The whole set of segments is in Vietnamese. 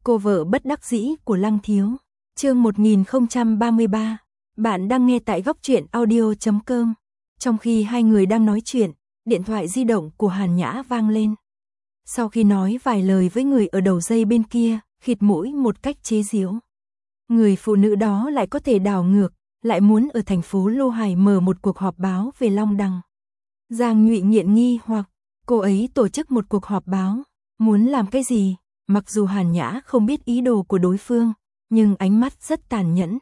Cô vợ bất đắc dĩ của Lăng Thiếu. Chương 1033. Bạn đang nghe tại góc truyện audio.com. Trong khi hai người đang nói chuyện, điện thoại di động của Hàn Nhã vang lên. Sau khi nói vài lời với người ở đầu dây bên kia, khịt mũi một cách chế giễu. Người phụ nữ đó lại có thể đảo ngược, lại muốn ở thành phố Lô Hải mở một cuộc họp báo về Long Đằng. Giang Nhụy nghiện nghi hoặc cô ấy tổ chức một cuộc họp báo, muốn làm cái gì? Mặc dù Hàn Nhã không biết ý đồ của đối phương, nhưng ánh mắt rất tàn nhẫn.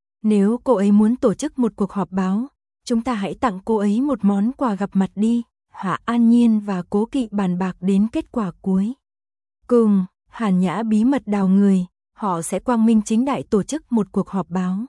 Nếu cô ấy muốn tổ chức một cuộc họp báo, chúng ta hãy tặng cô ấy một món quà gặp mặt đi. Hạ An Nhiên và Cố Kỵ bàn bạc đến kết quả cuối cùng. Hàn Nhã bí mật đào người, họ sẽ quang minh chính đại tổ chức một cuộc họp báo.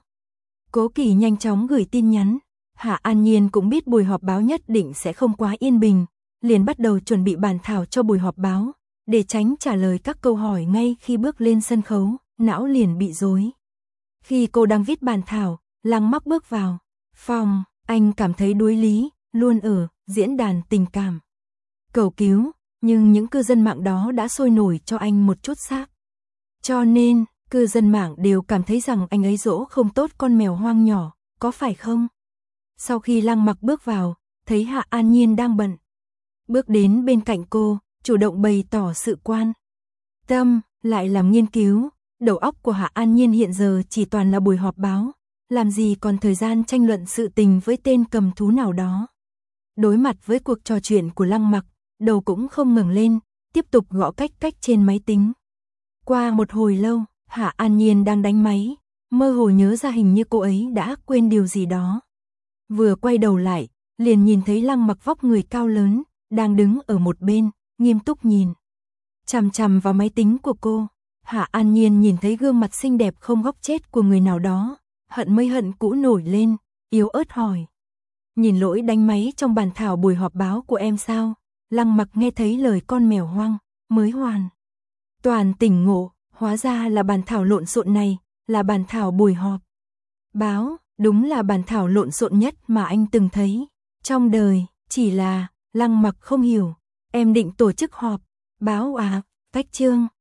Cố Kỵ nhanh chóng gửi tin nhắn. Hạ An Nhiên cũng biết buổi họp báo nhất định sẽ không quá yên bình, liền bắt đầu chuẩn bị bản thảo cho buổi họp báo, để tránh trả lời các câu hỏi ngay khi bước lên sân khấu, não liền bị rối. Khi cô đang viết bản thảo, Lăng Mặc bước vào phòng, anh cảm thấy đuối lý, luôn ở diễn đàn tình cảm cầu cứu, nhưng những cư dân mạng đó đã sôi nổi cho anh một chút xác. Cho nên, cư dân mạng đều cảm thấy rằng anh ấy dỗ không tốt con mèo hoang nhỏ, có phải không? Sau khi Lăng Mặc bước vào, thấy Hạ An Nhiên đang bận, bước đến bên cạnh cô, chủ động bày tỏ sự quan tâm, lại làm nghiên cứu. Đầu óc của Hạ An Nhiên hiện giờ chỉ toàn là buổi họp báo, làm gì còn thời gian tranh luận sự tình với tên cầm thú nào đó. Đối mặt với cuộc trò chuyện của Lăng Mặc, đầu cũng không ngẩng lên, tiếp tục gõ cách trên máy tính. Qua một hồi lâu, Hạ An Nhiên đang đánh máy, mơ hồ nhớ ra hình như cô ấy đã quên điều gì đó. Vừa quay đầu lại, liền nhìn thấy Lăng Mặc vóc người cao lớn, đang đứng ở một bên, nghiêm túc nhìn chằm chằm vào máy tính của cô. Hạ An Nhiên nhìn thấy gương mặt xinh đẹp không góc chết của người nào đó, hận mới hận cũ nổi lên, yếu ớt hỏi. Nhìn lỗi đánh máy trong bản thảo buổi họp báo của em sao? Lăng Mặc nghe thấy lời con mèo hoang, mới hoàn toàn tỉnh ngộ, hóa ra là bản thảo lộn xộn này, là bản thảo buổi họp báo, đúng là bản thảo lộn xộn nhất mà anh từng thấy trong đời, chỉ là Lăng Mặc không hiểu, em định tổ chức họp báo à? Tách chương